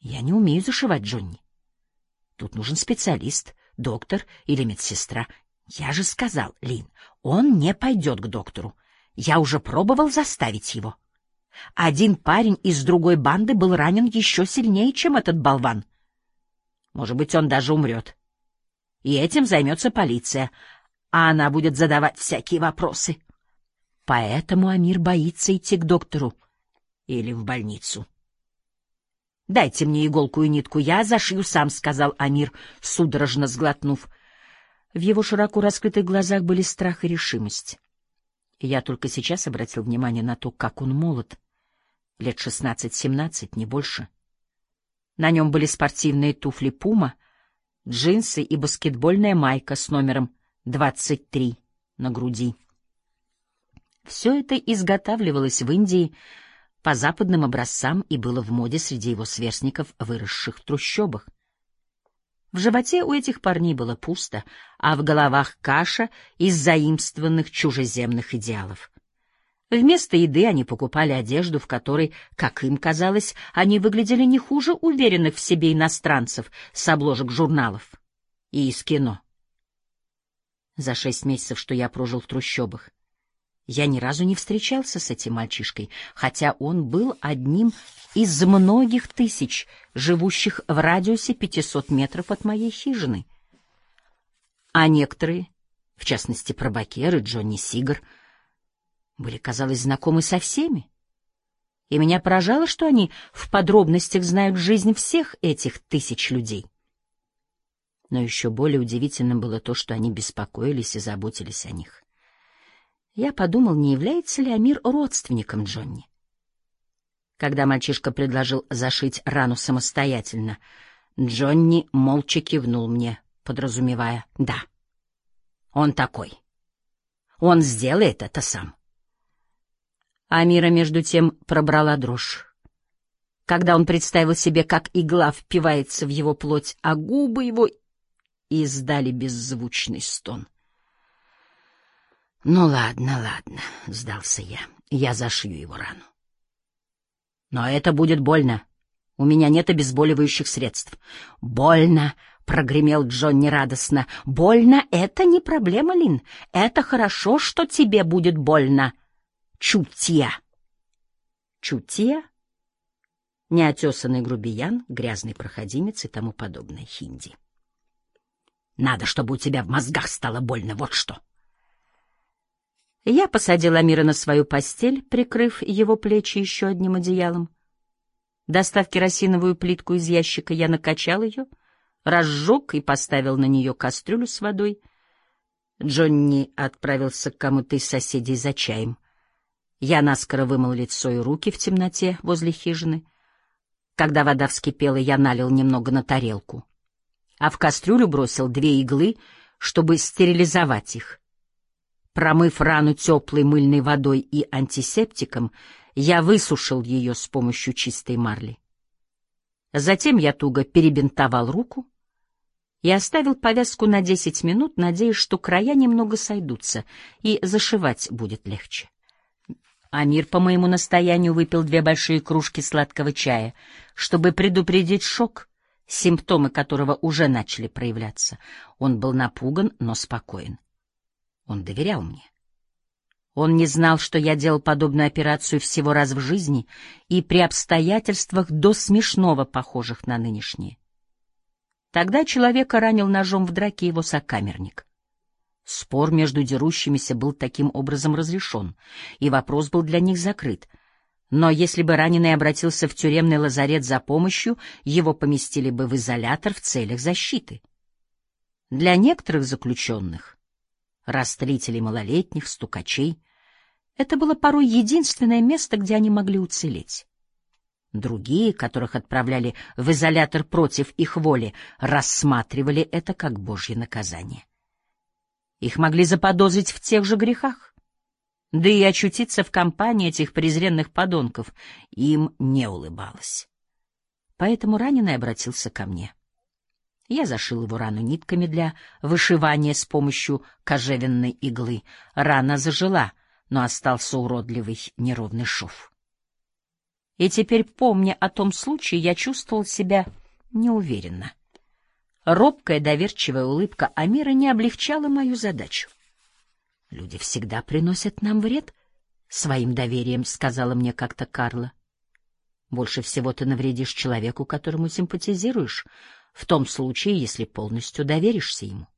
Я не умею зашивать, Джонни. Тут нужен специалист, доктор или медсестра. Я же сказал, Лин, он не пойдет к доктору. Я уже пробовал заставить его. Один парень из другой банды был ранен еще сильнее, чем этот болван. Может быть, он даже умрет. И этим займется полиция, а она будет задавать всякие вопросы. Поэтому Амир боится идти к доктору или в больницу. «Дайте мне иголку и нитку, я зашью сам», — сказал Амир, судорожно сглотнув. В его широко раскрытых глазах были страх и решимость. И я только сейчас обратил внимание на то, как он молод. Лет 16-17, не больше. На нем были спортивные туфли «Пума», джинсы и баскетбольная майка с номером 23 на груди. Все это изготавливалось в Индии по западным образцам и было в моде среди его сверстников, выросших в трущобах. В животе у этих парней было пусто, а в головах каша из заимствованных чужеземных идеалов. Вместо еды они покупали одежду, в которой, как им казалось, они выглядели не хуже уверенных в себе иностранцев с обложек журналов и из кино. За 6 месяцев, что я прожил в трущобах, я ни разу не встречался с этим мальчишкой, хотя он был одним из многих тысяч, живущих в радиусе 500 метров от моей хижины. А некоторые, в частности пробакер и Джонни Сигар, были, казалось, знакомы со всеми. И меня поражало, что они в подробностях знают жизнь всех этих тысяч людей. Но еще более удивительным было то, что они беспокоились и заботились о них. Я подумал, не является ли Амир родственником Джонни. Когда мальчишка предложил зашить рану самостоятельно, Джонни молча кивнул мне, подразумевая «да». Он такой. Он сделает это сам. Амира, между тем, пробрала дрожь. Когда он представил себе, как игла впивается в его плоть, а губы его издали беззвучный стон. «Ну ладно, ладно», — сдался я. «Я зашью его рану». «Но это будет больно. У меня нет обезболивающих средств». «Больно», — прогремел Джонни радостно. «Больно — это не проблема, Лин. Это хорошо, что тебе будет больно. Чутья». Чутья — неотесанный грубиян, грязный проходимец и тому подобное хинди. «Надо, чтобы у тебя в мозгах стало больно, вот что». Я посадил Амира на свою постель, прикрыв его плечи еще одним одеялом. Достав керосиновую плитку из ящика, я накачал ее, разжег и поставил на нее кастрюлю с водой. Джонни отправился к кому-то из соседей за чаем. Я наскоро вымыл лицо и руки в темноте возле хижины. Когда вода вскипела, я налил немного на тарелку, а в кастрюлю бросил 2 иглы, чтобы стерилизовать их. Промыв рану теплой мыльной водой и антисептиком, я высушил ее с помощью чистой марли. Затем я туго перебинтовал руку и оставил повязку на 10 минут, надеясь, что края немного сойдутся, и зашивать будет легче. Амир по моему настоянию выпил 2 большие кружки сладкого чая, чтобы предупредить шок, симптомы которого уже начали проявляться. Он был напуган, но спокоен. Он доверял мне. Он не знал, что я делал подобную операцию всего раз в жизни и при обстоятельствах до смешного похожих на нынешние. Тогда человека ранил ножом в драке его сокамерник. Спор между дерущимися был таким образом разрешен, и вопрос был для них закрыт. Но если бы раненый обратился в тюремный лазарет за помощью, его поместили бы в изолятор в целях защиты. Для некоторых заключенных, растлителей малолетних, стукачей, это было порой единственное место, где они могли уцелеть. Другие, которых отправляли в изолятор против их воли, рассматривали это как Божье наказание. Их могли заподозрить в тех же грехах, да и очутиться в компании этих презренных подонков им не улыбалось. Поэтому раненый обратился ко мне. Я зашил его рану нитками для вышивания с помощью кожевенной иглы. Рана зажила, но остался уродливый неровный шов. И теперь, помня о том случае, я чувствовал себя неуверенно. Робкая, доверчивая улыбка Амира не облегчала мою задачу. «Люди всегда приносят нам вред своим доверием», — сказала мне как-то Карла. «Больше всего ты навредишь человеку, которому симпатизируешь, в том случае, если полностью доверишься ему».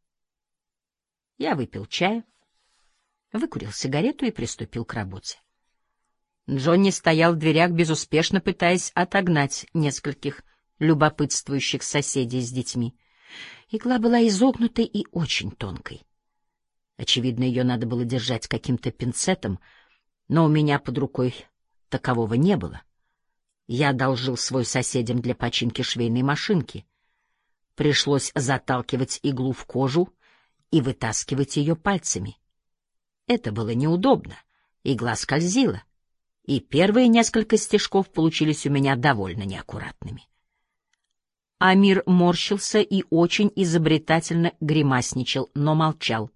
Я выпил чая, выкурил сигарету и приступил к работе. Джонни стоял в дверях, безуспешно пытаясь отогнать нескольких любопытствующих соседей с детьми. Игла была изогнутой и очень тонкой. Очевидно, ее надо было держать каким-то пинцетом, но у меня под рукой такового не было. Я одолжил свой соседям для починки швейной машинки. Пришлось заталкивать иглу в кожу и вытаскивать ее пальцами. Это было неудобно, игла скользила, и первые несколько стежков получились у меня довольно неаккуратными. Амир морщился и очень изобретательно гримасничал, но молчал.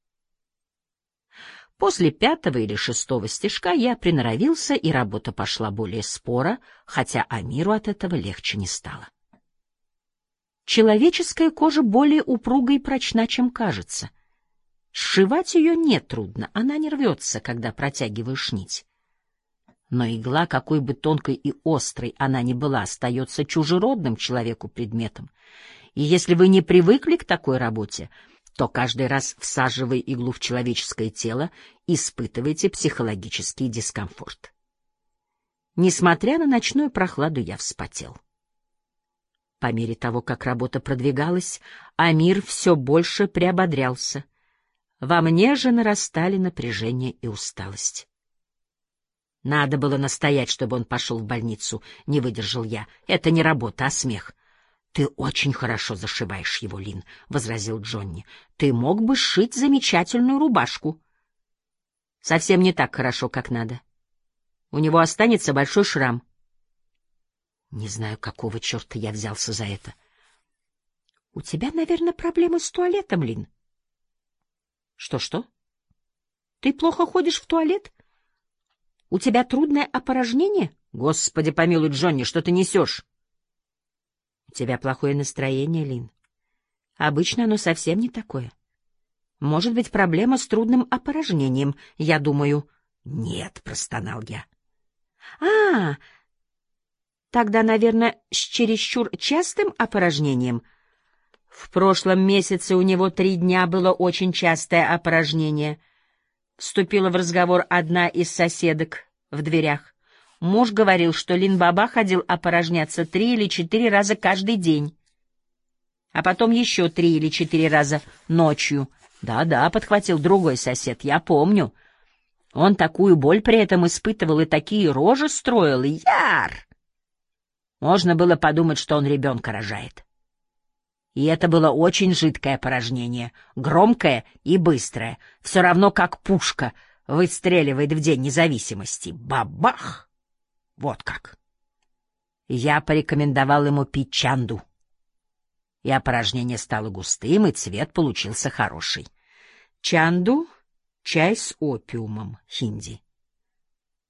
После 5-го или 6-го стежка я приноровился, и работа пошла более споро, хотя Амиру от этого легче не стало. Человеческая кожа более упруга и прочна, чем кажется. Сшивать ее нетрудно, она не рвется, когда протягиваешь нить. Но игла, какой бы тонкой и острой она ни была, остается чужеродным человеку предметом. И если вы не привыкли к такой работе, то каждый раз, всаживая иглу в человеческое тело, испытываете психологический дискомфорт. Несмотря на ночную прохладу, я вспотел. По мере того, как работа продвигалась, Амир все больше приободрялся. Во мне же нарастали напряжение и усталость. Надо было настоять, чтобы он пошел в больницу, не выдержал я. Это не работа, а смех. — Ты очень хорошо зашиваешь его, Лин, — возразил Джонни. — Ты мог бы сшить замечательную рубашку. — Совсем не так хорошо, как надо. У него останется большой шрам. Не знаю, какого черта я взялся за это. — У тебя, наверное, проблемы с туалетом, Лин. — Что-что? Ты плохо ходишь в туалет? У тебя трудное опорожнение? Господи помилуй, Джонни, что ты несешь? У тебя плохое настроение, Лин. Обычно оно совсем не такое. Может быть, проблема с трудным опорожнением, я думаю. Нет, простонал я. Тогда, наверное, с чересчур частым опорожнением. В прошлом месяце у него 3 дня было очень частое опорожнение. Вступила в разговор одна из соседок в дверях. Муж говорил, что Лин-баба ходил опорожняться 3 или 4 раза каждый день, а потом еще 3 или 4 раза ночью. Да-да, подхватил другой сосед, я помню. Он такую боль при этом испытывал и такие рожи строил, яр! Можно было подумать, что он ребенка рожает. И это было очень жидкое опорожнение, громкое и быстрое, все равно как пушка выстреливает в День независимости. Бабах! Вот как. Я порекомендовал ему пить чанду. И опорожнение стало густым, и цвет получился хороший. Чанду — чай с опиумом, хинди.